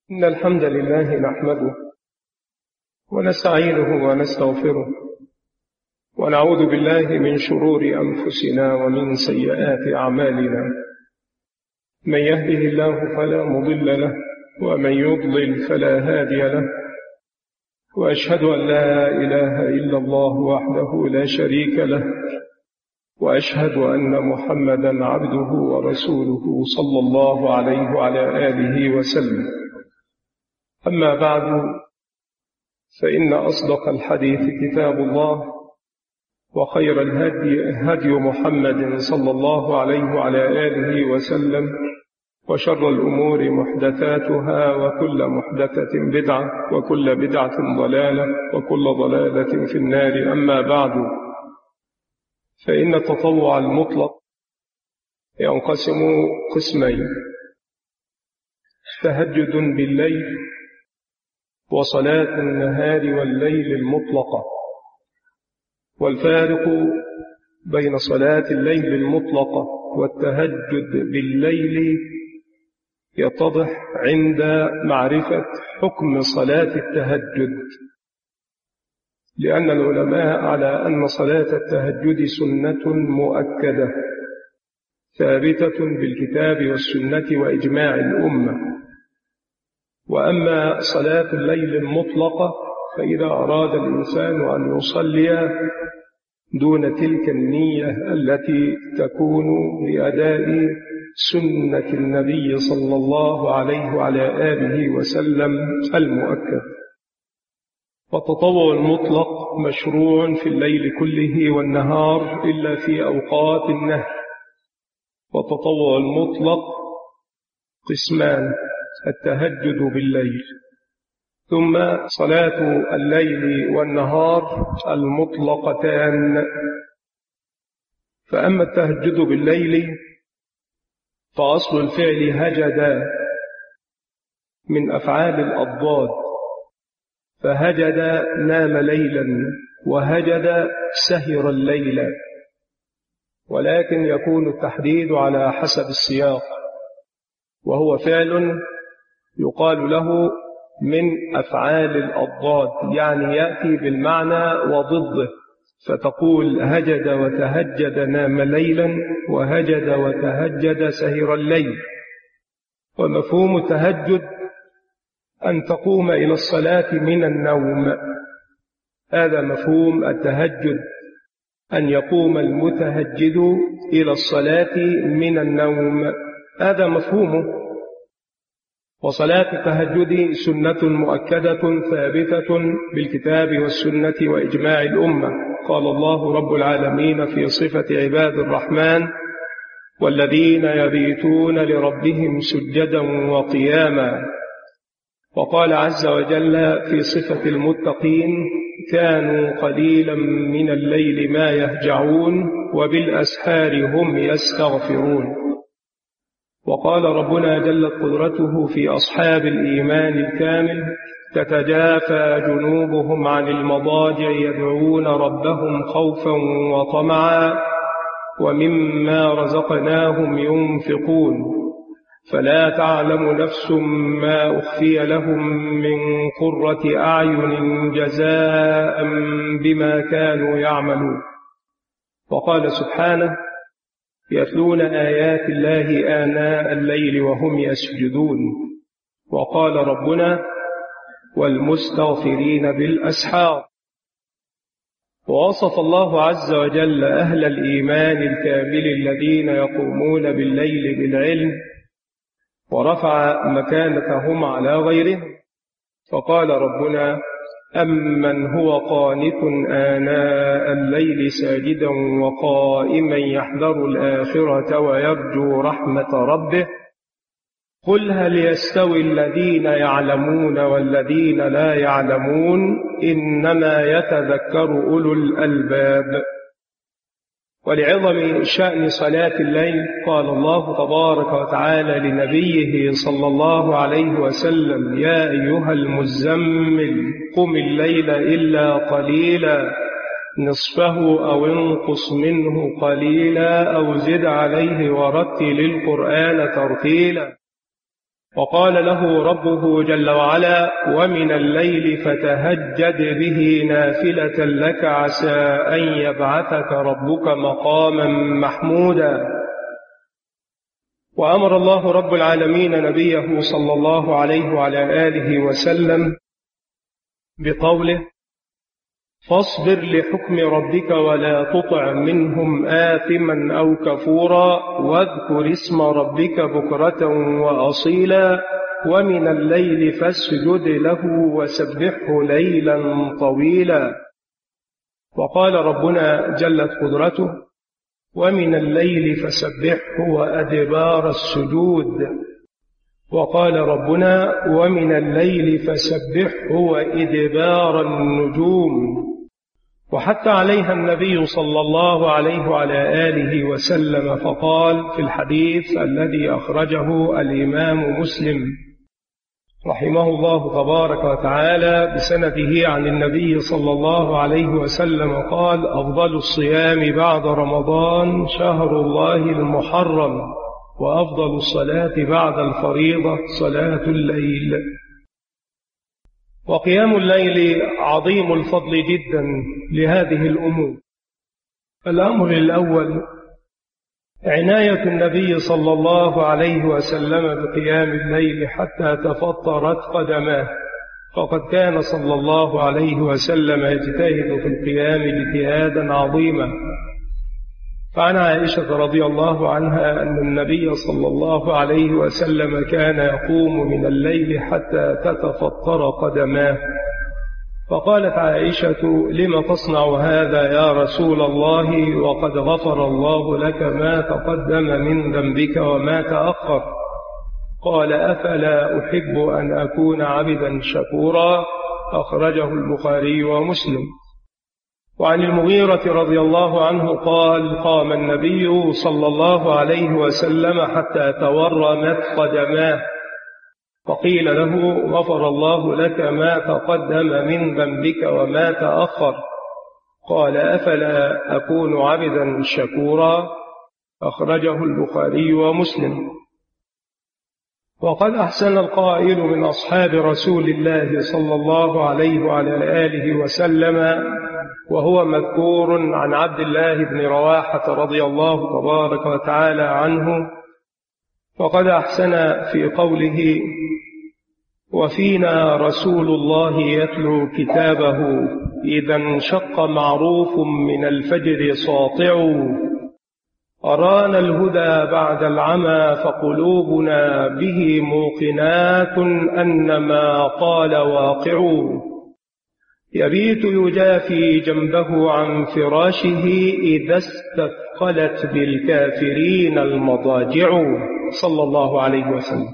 إن الحمد لله نحمده ونستعينه ونستغفره ونعوذ بالله من شرور أنفسنا ومن سيئات أعمالنا. من يهده الله فلا مضل له ومن يضلل فلا هادي له، وأشهد أن لا إله إلا الله وحده لا شريك له، وأشهد أن محمدا عبده ورسوله صلى الله عليه وعلى آله وسلم. أما بعد، فإن أصدق الحديث كتاب الله، وخير الهدي هدي محمد صلى الله عليه وعلى آله وسلم، وشر الأمور محدثاتها، وكل محدثة بدعة، وكل بدعة ضلالة، وكل ضلالة في النار. أما بعد، فإن التطوع المطلق ينقسم قسمين: تهجد بالليل وصلاة النهار والليل المطلقة. والفارق بين صلاة الليل المطلقة والتهجد بالليل يتضح عند معرفة حكم صلاة التهجد، لأن العلماء على أن صلاة التهجد سنة مؤكدة ثابتة بالكتاب والسنة وإجماع الأمة. وأما صلاة الليل المطلقة فإذا أراد الإنسان أن يصلي دون تلك النية التي تكون لأداء سنة النبي صلى الله عليه وعلى آله وسلم المؤكد. والتطوع المطلق مشروع في الليل كله والنهار إلا في أوقات النهي. والتطوع المطلق قسمان: التهجد بالليل، ثم صلاة الليل والنهار المطلقتان. فأما التهجد بالليل فأصل الفعل هجد من أفعال الأضداد، فهجد نام ليلا، وهجد سهر الليل، ولكن يكون التحديد على حسب السياق، وهو فعل يقال له من أفعال الأضداد، يعني يأتي بالمعنى وضده، فتقول هجد وتهجد نام ليلا، وهجد وتهجد سهر الليل. ومفهوم التهجد أن تقوم إلى الصلاة من النوم، هذا مفهوم التهجد، أن يقوم المتهجد إلى الصلاة من النوم، هذا مفهومه. وصلاة التهجد سنة مؤكدة ثابتة بالكتاب والسنة وإجماع الأمة. قال الله رب العالمين في صفة عباد الرحمن: والذين يبيتون لربهم سجدا وقياما. وقال عز وجل في صفة المتقين: كانوا قليلا من الليل ما يهجعون وبالأسحار هم يستغفرون. وقال ربنا جلت قدرته في أصحاب الإيمان الكامل: تتجافى جنوبهم عن المضاجع يدعون ربهم خوفا وطمعا ومما رزقناهم ينفقون، فلا تعلم نفس ما أخفي لهم من قرة أعين جزاء بما كانوا يعملون. وقال سبحانه: يتلون آيات الله آناء الليل وهم يسجدون. وقال ربنا: والمستغفرين بالأسحار. ووصف الله عز وجل أهل الإيمان الكامل الذين يقومون بالليل بالعلم، ورفع مكانتهم على غيرهم، فقال ربنا: أمن هو قانت آناء الليل ساجدا وقائما يحذر الآخرة ويرجو رحمة ربه، قل هل يستوي الذين يعلمون والذين لا يعلمون إنما يتذكر أولو الألباب. ولعظم شأن صلاة الليل قال الله تبارك وتعالى لنبيه صلى الله عليه وسلم: يا أيها المزمل قم الليل إلا قليلا نصفه أو انقص منه قليلا أو زد عليه ورتل القرآن ترتيلا. وقال له ربه جل وعلا: ومن الليل فتهجد به نافلة لك عسى أن يبعثك ربك مقاما محمودا. وأمر الله رب العالمين نبيه صلى الله عليه وعلى آله وسلم بقوله: فاصبر لحكم ربك ولا تطع منهم آثما أو كفورا واذكر اسم ربك بكرة وأصيلا ومن الليل فاسجد له وسبحه ليلا طويلا. وقال ربنا جلت قدرته: ومن الليل فسبحه وأدبار السجود. وقال ربنا: ومن الليل فسبحه وإدبار النجوم. وحتى عليها النبي صلى الله عليه وعلى آله وسلم فقال في الحديث الذي أخرجه الإمام مسلم رحمه الله تبارك وتعالى بسنده عن النبي صلى الله عليه وسلم قال: أفضل الصيام بعد رمضان شهر الله المحرم، وأفضل الصلاة بعد الفريضة صلاة الليل. وقيام الليل عظيم الفضل جدا لهذه الأمور. الأمر الأول عناية النبي صلى الله عليه وسلم بقيام الليل حتى تفطرت قدماه، فقد كان صلى الله عليه وسلم يجتهد في القيام اجتهادا عظيما. فعن عائشة رضي الله عنها أن النبي صلى الله عليه وسلم كان يقوم من الليل حتى تتفطر قدماه، فقالت عائشة: لم تصنع هذا يا رسول الله وقد غفر الله لك ما تقدم من ذنبك وما تأخر؟ قال: أفلا أحب أن أكون عبدا شكورا. أخرجه البخاري ومسلم. وعن المغيرة رضي الله عنه قال: قام النبي صلى الله عليه وسلم حتى تورمت قدماه، فقيل له: غفر الله لك ما تقدم من ذنبك وما تأخر. قال: أفلا أكون عبدا شكورا. أخرجه البخاري ومسلم. وقد أحسن القائل من أصحاب رسول الله صلى الله عليه وعلى آله وسلم، وهو مذكور عن عبد الله بن رواحة رضي الله تبارك وتعالى عنه، وقد أحسن في قوله: وفينا رسول الله يتلو كتابه إذا انشق معروف من الفجر ساطع، أرانا الهدى بعد العمى فقلوبنا به موقنات أن ما قال واقع، يبيت يجافي جنبه عن فراشه إذا استثقلت بالكافرين المضاجع، صلى الله عليه وسلم.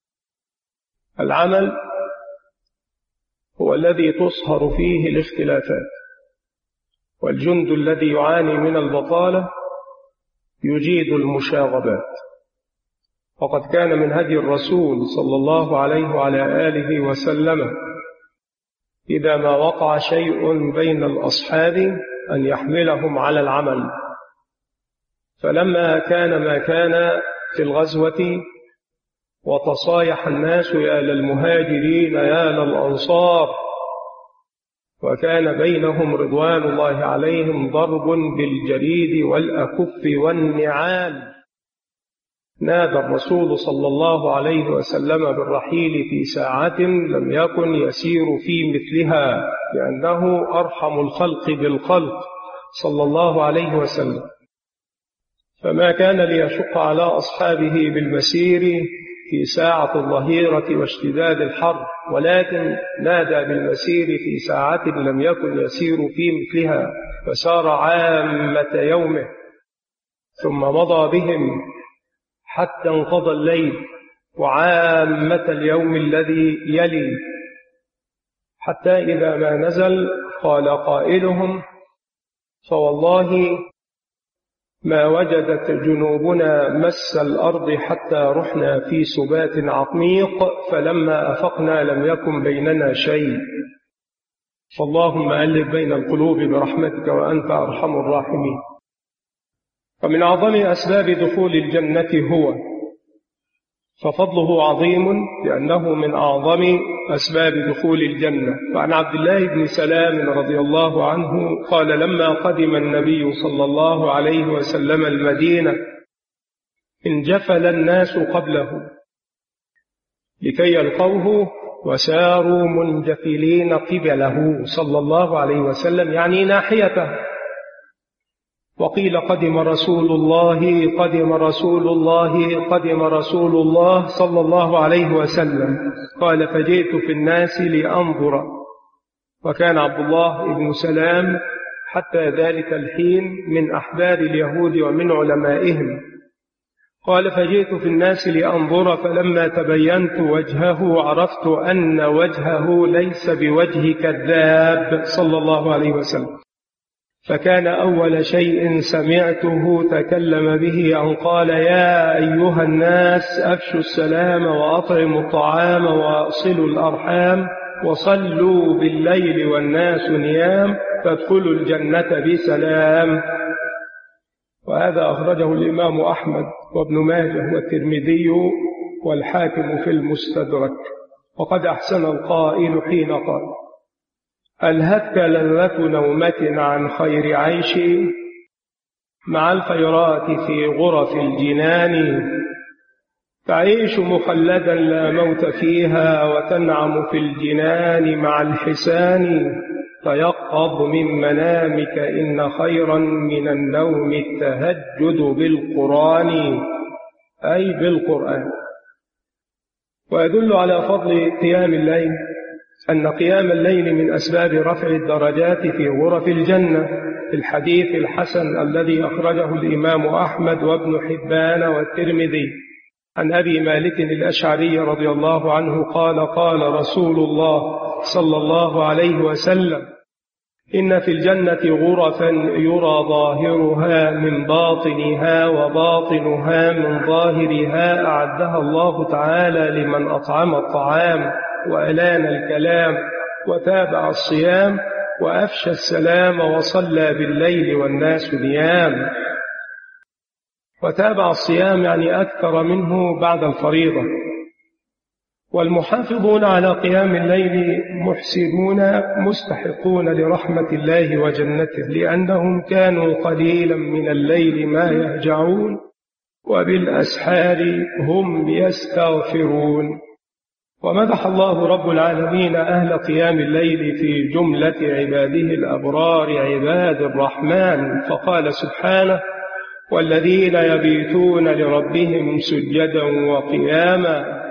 العمل هو الذي تصهر فيه الاختلافات، والجند الذي يعاني من البطالة يجيد المشاغبات. وقد كان من هدي الرسول صلى الله عليه وعلى آله وسلم إذا ما وقع شيء بين الأصحاب أن يحملهم على العمل. فلما كان ما كان في الغزوة وتصايح الناس يا للمهاجرين يا للأنصار، وكان بينهم رضوان الله عليهم ضرب بالجريد والأكف والنعال، نادى الرسول صلى الله عليه وسلم بالرحيل في ساعة لم يكن يسير في مثلها، لأنه أرحم الخلق بالخلق صلى الله عليه وسلم. فما كان ليشق على أصحابه بالمسير في ساعة الظهيرة واشتداد الحر، ولكن نادى بالمسير في ساعة لم يكن يسير في مثلها، فسار عامة يومه ثم مضى بهم حتى انقضى الليل وعامة اليوم الذي يلي، حتى إذا ما نزل قال قائلهم: فوالله ما وجدت جنوبنا مس الأرض حتى رحنا في سبات عميق، فلما أفقنا لم يكن بيننا شيء. فاللهم ألف بين القلوب برحمتك وأنت أرحم الراحمين. فمن أعظم أسباب دخول الجنة هو ففضله عظيم لأنه من أعظم أسباب دخول الجنة. وعن عبد الله بن سلام رضي الله عنه قال لما قدم النبي صلى الله عليه وسلم المدينة انجفل الناس قبله لكي يلقوه وساروا منجفلين قبله صلى الله عليه وسلم، يعني ناحيته. وقيل قدم رسول الله قدم رسول الله قدم رسول الله صلى الله عليه وسلم. قال فجئت في الناس لأنظر، وكان عبد الله بن سلام حتى ذلك الحين من أحبار اليهود ومن علمائهم. قال فجئت في الناس لأنظر، فلما تبينت وجهه عرفت أن وجهه ليس بوجه كذاب صلى الله عليه وسلم. فكان أول شيء سمعته تكلم به أن قال يا أيها الناس أفشوا السلام وأطعموا الطعام وأصلوا الأرحام وصلوا بالليل والناس نيام فادخلوا الجنة بسلام. وهذا أخرجه الإمام أحمد وابن ماجه والترمذي والحاكم في المستدرك. وقد أحسن القائل حين قال ألهتك لذة نومة عن خير عيش مع الخيرات في غرف الجنان، تعيش مخلدا لا موت فيها وتنعم في الجنان مع الحسان، تيقظ من منامك إن خيرا من النوم التهجد بالقرآن، أي بالقرآن. ويدل على فضل قيام الليل أن قيام الليل من أسباب رفع الدرجات في غرف الجنة، في الحديث الحسن الذي أخرجه الإمام أحمد وابن حبان والترمذي عن أبي مالك الأشعري رضي الله عنه قال قال رسول الله صلى الله عليه وسلم إن في الجنة غرفا يرى ظاهرها من باطنها وباطنها من ظاهرها، أعدها الله تعالى لمن أطعم الطعام وألان الكلام وتابع الصيام وأفشى السلام وصلى بالليل والناس نيام. وتابع الصيام يعني أكثر منه بعد الفريضة. والمحافظون على قيام الليل محسنون مستحقون لرحمة الله وجنته، لأنهم كانوا قليلا من الليل ما يهجعون وبالأسحار هم يستغفرون. ومدح الله رب العالمين أهل قيام الليل في جملة عباده الأبرار عباد الرحمن، فقال سبحانه والذين يبيتون لربهم سجدا وقياما.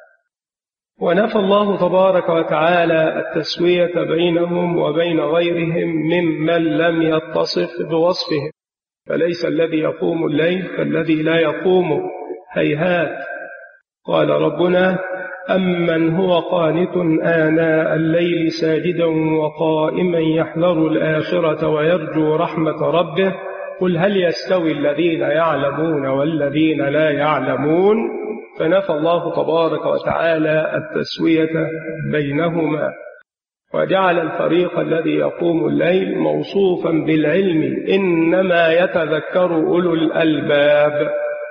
ونفى الله تبارك وتعالى التسوية بينهم وبين غيرهم ممن لم يتصف بوصفهم، فليس الذي يقوم الليل كالذي لا يقوم، هيهات. قال ربنا أمن هو قانت آناء الليل ساجدا وقائما يحذر الآخرة ويرجو رحمة ربه قل هل يستوي الذين يعلمون والذين لا يعلمون. فنفى الله تبارك وتعالى التسوية بينهما، وجعل الفريق الذي يقوم الليل موصوفا بالعلم إنما يتذكر أولو الألباب.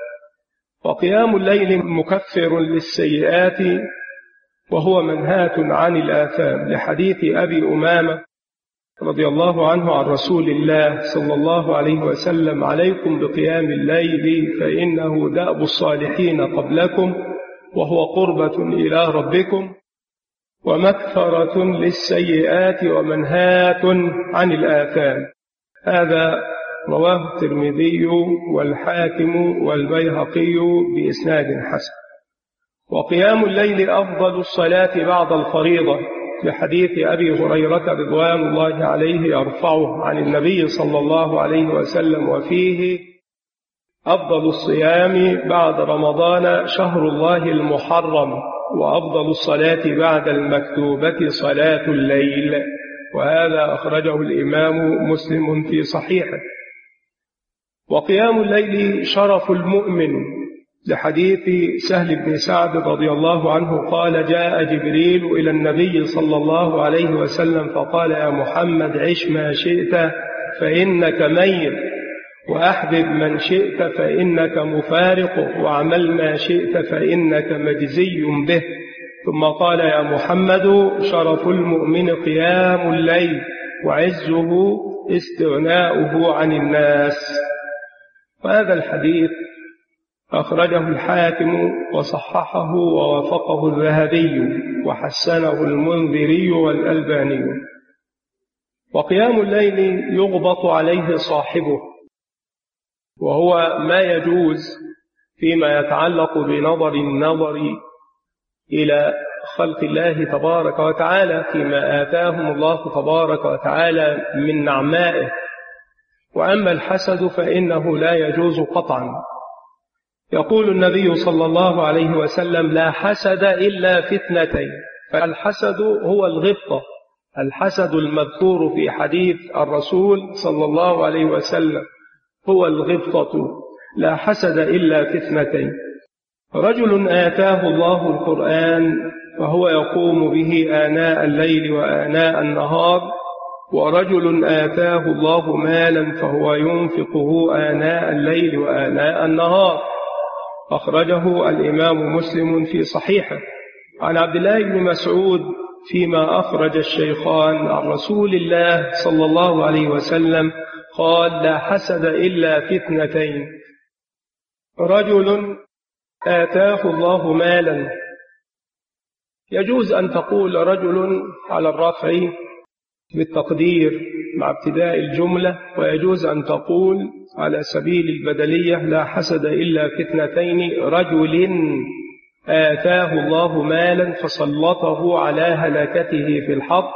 وقيام الليل مكفر للسيئات وهو منهاة عن الآثام، لحديث أبي أمامة رضي الله عنه عن رسول الله صلى الله عليه وسلم عليكم بقيام الليل فإنه دأب الصالحين قبلكم وهو قربة إلى ربكم ومكفرة للسيئات ومنهاة عن الآثام. هذا رواه الترمذي والحاكم والبيهقي بإسناد حسن. وقيام الليل أفضل الصلاة بعد الفريضة، لحديث أبي هريرة رضوان الله عليه يرفعه عن النبي صلى الله عليه وسلم وفيه أفضل الصيام بعد رمضان شهر الله المحرم، وأفضل الصلاة بعد المكتوبة صلاة الليل. وهذا أخرجه الإمام مسلم في صحيحه. وقيام الليل شرف المؤمن، لحديث سهل بن سعد رضي الله عنه قال جاء جبريل إلى النبي صلى الله عليه وسلم فقال يا محمد عش ما شئت فإنك ميت وأحبب من شئت فإنك مفارقه، واعمل ما شئت فإنك مجزي به. ثم قال: يا محمد شرف المؤمن قيام الليل، وعزه استغناؤه عن الناس. وهذا الحديث أخرجه الحاكم وصححه ووافقه الذهبي وحسنه المنذري والألباني. وقيام الليل يغبط عليه صاحبه، وهو ما يجوز فيما يتعلق بنظر النظر إلى خلق الله تبارك وتعالى فيما آتاهم الله تبارك وتعالى من نعمائه. وأما الحسد فإنه لا يجوز قطعا. يقول النبي صلى الله عليه وسلم: لا حسد إلا في اثنتين. فالحسد هو الغبطة، الحسد المذكور في حديث الرسول صلى الله عليه وسلم هو الغبطة. لا حسد إلا في اثنتين: رجل آتاه الله القرآن فهو يقوم به آناء الليل وآناء النهار، ورجل آتاه الله مالا فهو ينفقه آناء الليل وآناء النهار. أخرجه الإمام مسلم في صحيحه. عن عبد الله بن مسعود فيما أخرج الشيخان عن رسول الله صلى الله عليه وسلم قال: لا حسد إلا في اثنتين: رجل آتاه الله مالا. يجوز أن تقول رجل على الرفع بالتقدير مع ابتداء الجملة، ويجوز أن تقول على سبيل البدلية: لا حسد إلا في اثنتين: رجل آتاه الله مالا فسلطه على هلكته في الحق،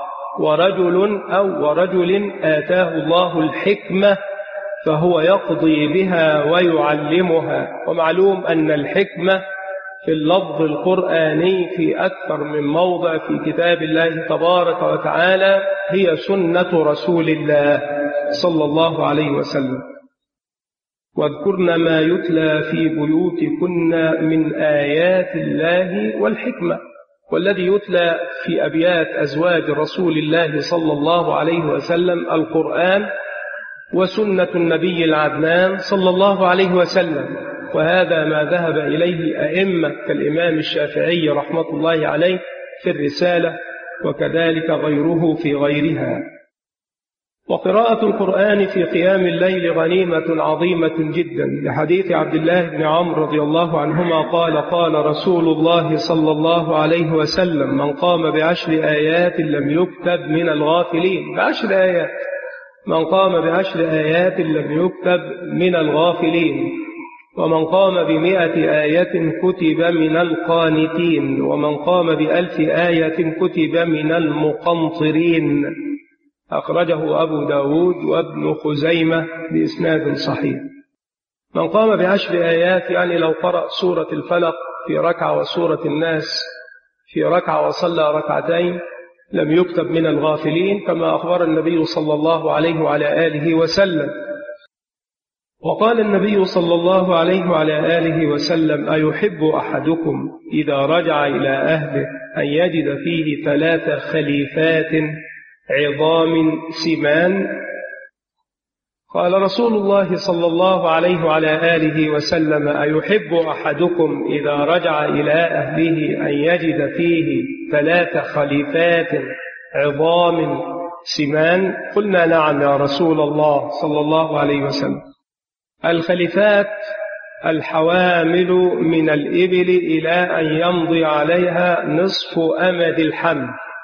ورجل آتاه الله الحكمة فهو يقضي بها ويعلمها. ومعلوم أن الحكمة في اللفظ القرآني في أكثر من موضع في كتاب الله تبارك وتعالى هي سنة رسول الله صلى الله عليه وسلم. واذكرن ما يتلى في بيوتكن من آيات الله والحكمة. والذي يتلى في أبيات أزواج رسول الله صلى الله عليه وسلم القرآن وسنة النبي العدنان صلى الله عليه وسلم. وهذا ما ذهب إليه أئمة كالإمام الشافعي رحمة الله عليه في الرسالة، وكذلك غيره في غيرها. وقراءة القرآن في قيام الليل غنيمة عظيمة جدا، لحديث عبد الله بن عمرو رضي الله عنهما قال: قال رسول الله صلى الله عليه وسلم: من قام ب10 آيات لم يكتب من الغافلين. ب10 آيات، من قام ب10 آيات لم يكتب من الغافلين. ومن قام ب100 آية كتب من القانتين. ومن قام ب1000 آية كتب من المقنطرين. أخرجه أبو داود وابن خزيمة بإسناد صحيح. من قام ب10 آيات يعني لو قرأ سورة الفلق في ركعة وسورة الناس في ركعة وصلى ركعتين لم يكتب من الغافلين، كما أخبر النبي صلى الله عليه وعلى آله وسلم. وقال النبي صلى الله عليه وعلى آله وسلم: أيحب أحدكم إذا رجع إلى أهله أن يجد فيه 3 خليفات عظام سمان؟ قال رسول الله صلى الله عليه وعلى آله وسلم: أيحب أحدكم إذا رجع إلى أهله أن يجد فيه 3 خليفات عظام سمان؟ قلنا: نعم يا رسول الله صلى الله عليه وسلم. الخليفات الحوامل من الإبل إلى أن يمضي عليها نصف أمد الحمل.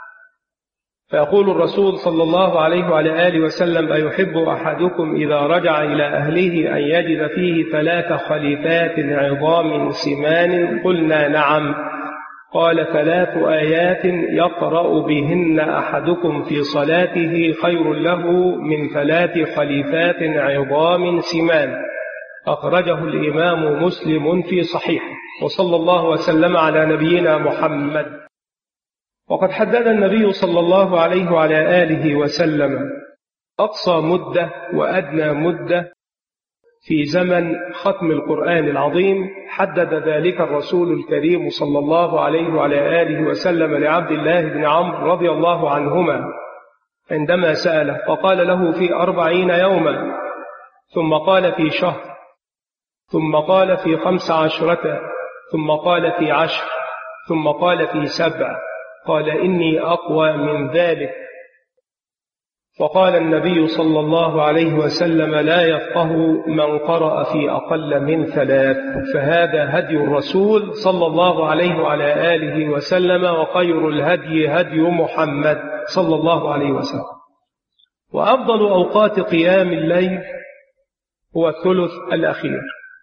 فيقول الرسول صلى الله عليه وعلى آله وسلم: أيحب أحدكم إذا رجع إلى أهله أن يجد فيه 3 خليفات عظام سمان؟ قلنا: نعم. قال: 3 آيات يقرأ بهن أحدكم في صلاته خير له من 3 خليفات عظام سمان. أخرجه الإمام مسلم في صحيحه. وصلى الله وسلم على نبينا محمد. وقد حدد النبي صلى الله عليه وعلى آله وسلم أقصى مدة وأدنى مدة في زمن ختم القرآن العظيم. حدد ذلك الرسول الكريم صلى الله عليه وعلى آله وسلم لعبد الله بن عمرو رضي الله عنهما عندما سأله، فقال له: في 40 يوما. ثم قال في شهر، ثم قال في 15، ثم قال في 10، ثم قال في 7، قال إني أقوى من ذلك. وقال النبي صلى الله عليه وسلم لا يفقه من قرأ في أقل من 3. فهذا هدي الرسول صلى الله عليه وعلى آله وسلم، وخير الهدي هدي محمد صلى الله عليه وسلم. وأفضل أوقات قيام الليل هو الثلث الأخير.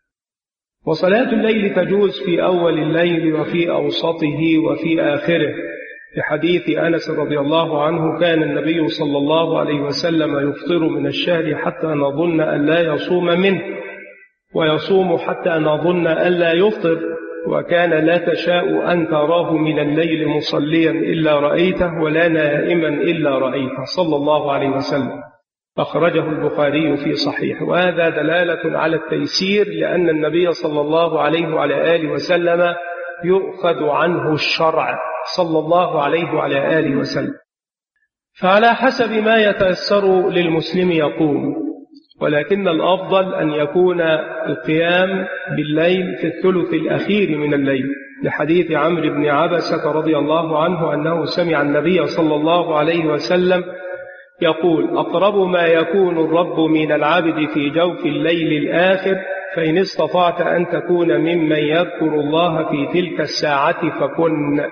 وصلاة الليل تجوز في أول الليل وفي أوسطه وفي آخره، لحديث أنس رضي الله عنه كان النبي صلى الله عليه وسلم يفطر من الشهر حتى نظن أن لا يصوم منه، ويصوم حتى نظن أن لا يفطر، وكان لا تشاء أن تراه من الليل مصليا إلا رأيته، ولا نائما إلا رأيته صلى الله عليه وسلم. أخرجه البخاري في صحيح. وهذا دلالة على التيسير، لأن النبي صلى الله عليه وعلى آله وسلم يؤخذ عنه الشرع صلى الله عليه وعلى آله وسلم، فعلى حسب ما يتيسر للمسلم يقوم، ولكن الأفضل أن يكون القيام بالليل في الثلث الأخير من الليل، لحديث عمرو بن عبسة رضي الله عنه أنه سمع النبي صلى الله عليه وسلم يقول أقرب ما يكون الرب من العبد في جوف الليل الآخر، فإن استطعت أن تكون ممن يذكر الله في تلك الساعة فكن.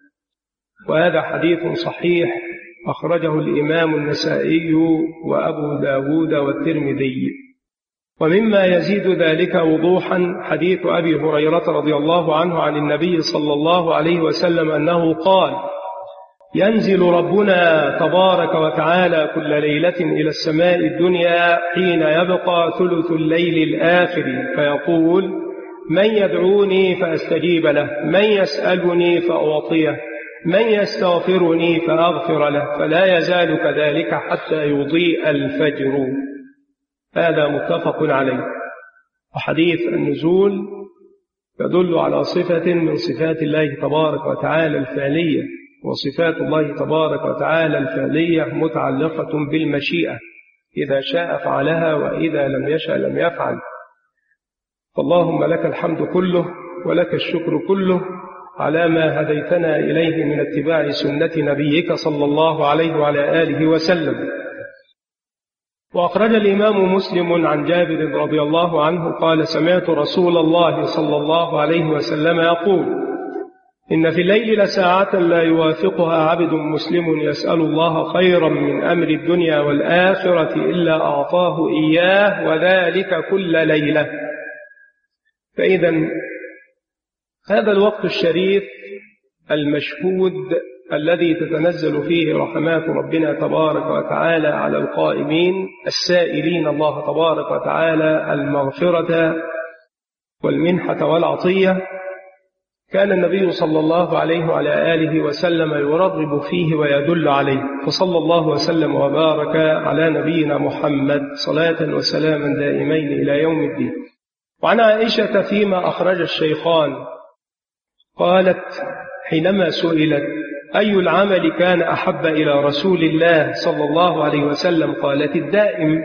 وهذا حديث صحيح أخرجه الإمام النسائي وأبو داود والترمذي. ومما يزيد ذلك وضوحا حديث أبي هريرة رضي الله عنه عن النبي صلى الله عليه وسلم أنه قال ينزل ربنا تبارك وتعالى كل ليلة إلى السماء الدنيا حين يبقى ثلث الليل الآخر فيقول من يدعوني فأستجيب له، من يسألني فأعطيه، من يستغفرني فأغفر له، فلا يزال كذلك حتى يضيء الفجر. هذا متفق عليه. وحديث النزول يدل على صفة من صفات الله تبارك وتعالى الفعلية، وصفات الله تبارك وتعالى الفعلية متعلقة بالمشيئة، إذا شاء فعلها وإذا لم يشأ لم يفعل. فاللهم لك الحمد كله ولك الشكر كله على ما هديتنا إليه من اتباع سنة نبيك صلى الله عليه وعلى آله وسلم. وأخرج الإمام مسلم عن جابر رضي الله عنه قال سمعت رسول الله صلى الله عليه وسلم يقول إن في الليل لساعة لا يوافقها عبد مسلم يسأل الله خيرا من أمر الدنيا والآخرة إلا أعطاه إياه، وذلك كل ليلة. فإذا هذا الوقت الشريف المشهود الذي تتنزل فيه رحمات ربنا تبارك وتعالى على القائمين السائلين الله تبارك وتعالى المغفرة والمنحة والعطية، كان النبي صلى الله عليه وعلى آله وسلم يرغب فيه ويدل عليه، فصلى الله وسلم وبارك على نبينا محمد صلاة وسلاما دائمين إلى يوم الدين. وعن عائشة فيما أخرج الشيخان قالت حينما سئلت أي العمل كان أحب إلى رسول الله صلى الله عليه وسلم قالت الدائم.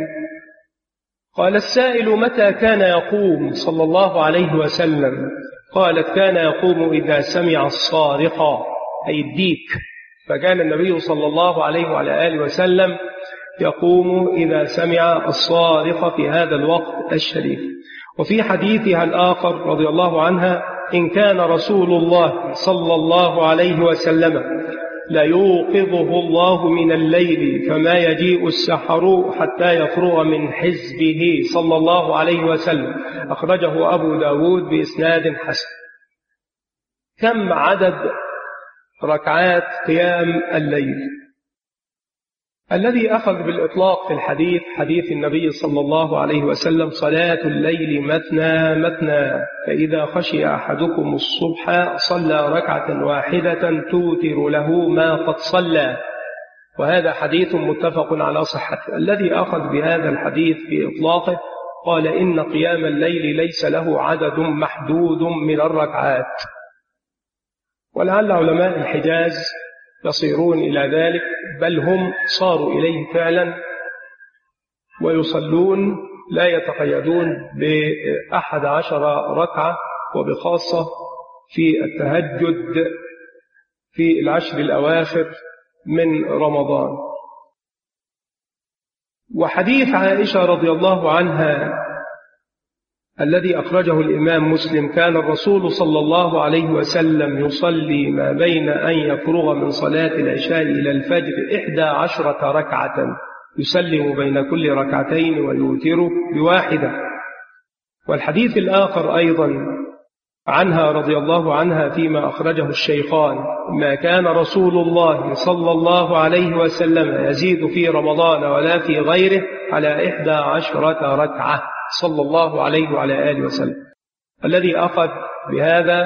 قال السائل متى كان يقوم صلى الله عليه وسلم؟ قالت كان يقوم إذا سمع الصارخ أي الديك، فكان النبي صلى الله عليه وعلى آله وسلم يقوم إذا سمع الصارخ في هذا الوقت الشريف. وفي حديثها الآخر رضي الله عنها إن كان رسول الله صلى الله عليه وسلم لا يوقظه الله من الليل فما يجيء السحر حتى يفرغ من حزبه صلى الله عليه وسلم. أخرجه أبو داود بإسناد حسن. كم عدد ركعات قيام الليل؟ الذي أخذ بالإطلاق في الحديث حديث النبي صلى الله عليه وسلم صلاة الليل مثنى مثنى، فإذا خشي أحدكم الصبح صلى ركعة واحدة توتر له ما قد صلى. وهذا حديث متفق على صحته. الذي أخذ بهذا الحديث بإطلاقه قال إن قيام الليل ليس له عدد محدود من الركعات، ولعل علماء الحجاز يصيرون إلى ذلك، بل هم صاروا إليه فعلا ويصلون لا يتقيدون ب11 ركعة، وبخاصة في التهجد في العشر الأواخر من رمضان. وحديث عائشة رضي الله عنها الذي أخرجه الإمام مسلم: كان الرسول صلى الله عليه وسلم يصلي ما بين أن يفرغ من صلاة العشاء إلى الفجر 11 ركعة، يسلم بين كل ركعتين ويوتر بواحدة. والحديث الآخر أيضا عنها رضي الله عنها فيما أخرجه الشيخان: ما كان رسول الله صلى الله عليه وسلم يزيد في رمضان ولا في غيره على 11 ركعة صلى الله عليه وعلى آله وسلم. الذي أخذ بهذا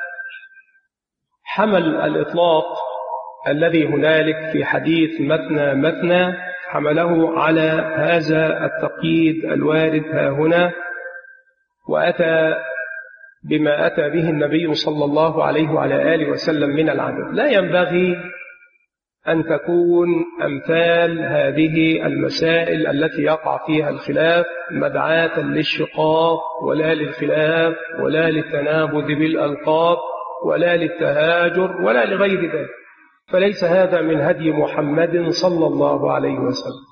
حمل الإطلاق الذي هنالك في حديث مثنى مثنى، حمله على هذا التقييد الوارد ها هنا، وأتى بما أتى به النبي صلى الله عليه وعلى آله وسلم من العدد. لا ينبغي أن تكون أمثال هذه المسائل التي يقع فيها الخلاف مدعاة للشقاق ولا للخلاف ولا للتنابذ بالألقاب ولا للتهاجر ولا لغير ذلك، فليس هذا من هدي محمد صلى الله عليه وسلم.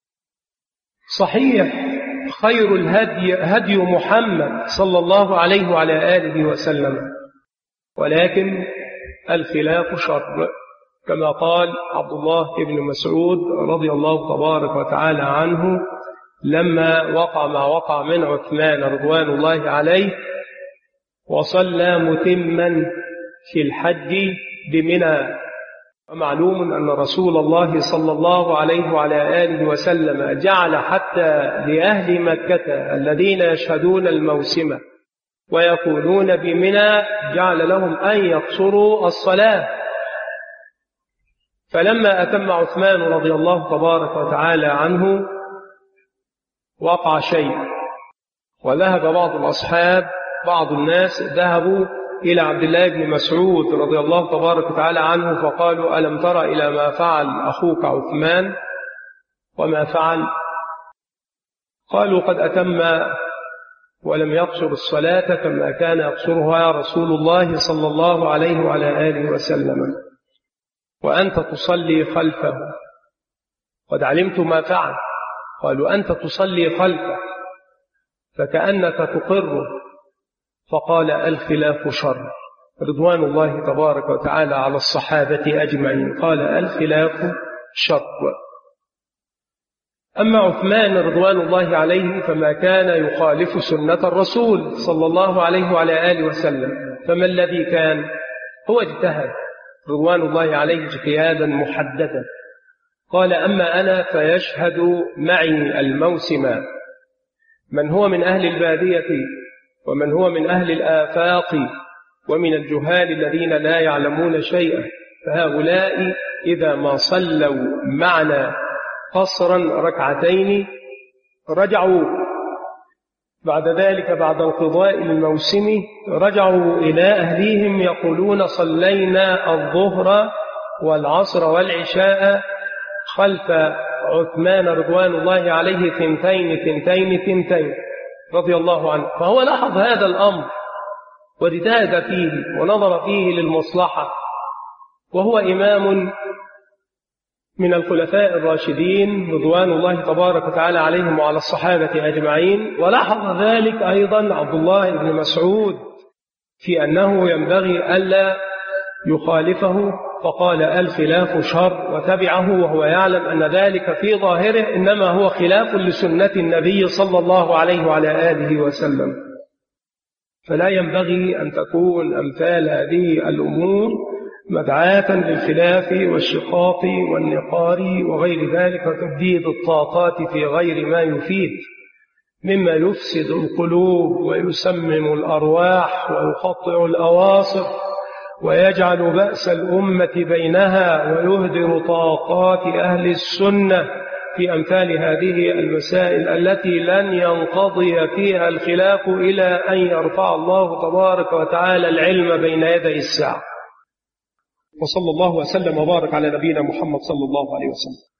صحيح خير الهدي هدي محمد صلى الله عليه وعلى آله وسلم، ولكن الخلاف شر، كما قال عبد الله بن مسعود رضي الله تبارك وتعالى عنه لما وقع ما وقع من عثمان رضوان الله عليه وصلى متما في الحج بمنى. ومعلوم أن رسول الله صلى الله عليه وعلى آله وسلم جعل حتى لأهل مكة الذين يشهدون الموسم ويكونون بمنى جعل لهم أن يقصروا الصلاة. فلما أتم عثمان رضي الله تبارك وتعالى عنه وقع شيء، وذهب بعض الأصحاب، بعض الناس ذهبوا إلى عبد الله بن مسعود رضي الله تبارك وتعالى عنه فقالوا: ألم تر إلى ما فعل أخوك عثمان؟ وما فعل؟ قالوا: قد أتم ولم يقصر الصلاة كما كان يقصرها رسول الله صلى الله عليه وعلى آله وسلم، وأنت تصلي خلفه، قد علمت ما فعل. قالوا: أنت تصلي خلفه فكأنك تقره. فقال: الخلاف شر، رضوان الله تبارك وتعالى على الصحابة أجمعين. قال: الخلاف شر. أما عثمان رضوان الله عليه فما كان يخالف سنة الرسول صلى الله عليه وعلى آله وسلم، فما الذي كان؟ هو اجتهد رضوان الله عليه اجتهادا محددا. قال: أما أنا فيشهد معي الموسم من هو من أهل البادية ومن هو من أهل الآفاق ومن الجهال الذين لا يعلمون شيئا، فهؤلاء إذا ما صلوا معنا قصرا ركعتين رجعوا بعد ذلك بعد انقضاء الموسم رجعوا إلى أهليهم يقولون: صلينا الظهر والعصر والعشاء خلف عثمان رضوان الله عليه 2 رضي الله عنه. فهو لاحظ هذا الأمر واجتهد فيه ونظر فيه للمصلحة، وهو إمام من الخلفاء الراشدين رضوان الله تبارك وتعالى عليهم وعلى الصحابة أجمعين. ولاحظ ذلك أيضا عبد الله بن مسعود في أنه ينبغي ألا يخالفه، فقال: الخلاف شر، وتبعه وهو يعلم أن ذلك في ظاهره إنما هو خلاف لسنة النبي صلى الله عليه وعلى آله وسلم. فلا ينبغي أن تكون أمثال هذه الأمور مدعاة للخلاف والشقاق والنقار وغير ذلك، وتبديد الطاقات في غير ما يفيد، مما يفسد القلوب ويسمم الأرواح ويقطع الأواصر ويجعل بأس الأمة بينها ويهدر طاقات أهل السنة في أمثال هذه المسائل التي لن ينقضي فيها الخلاف إلى أن يرفع الله تبارك وتعالى العلم بين يدي الساعة. وصلى الله وسلم وبارك على نبينا محمد صلى الله عليه وسلم.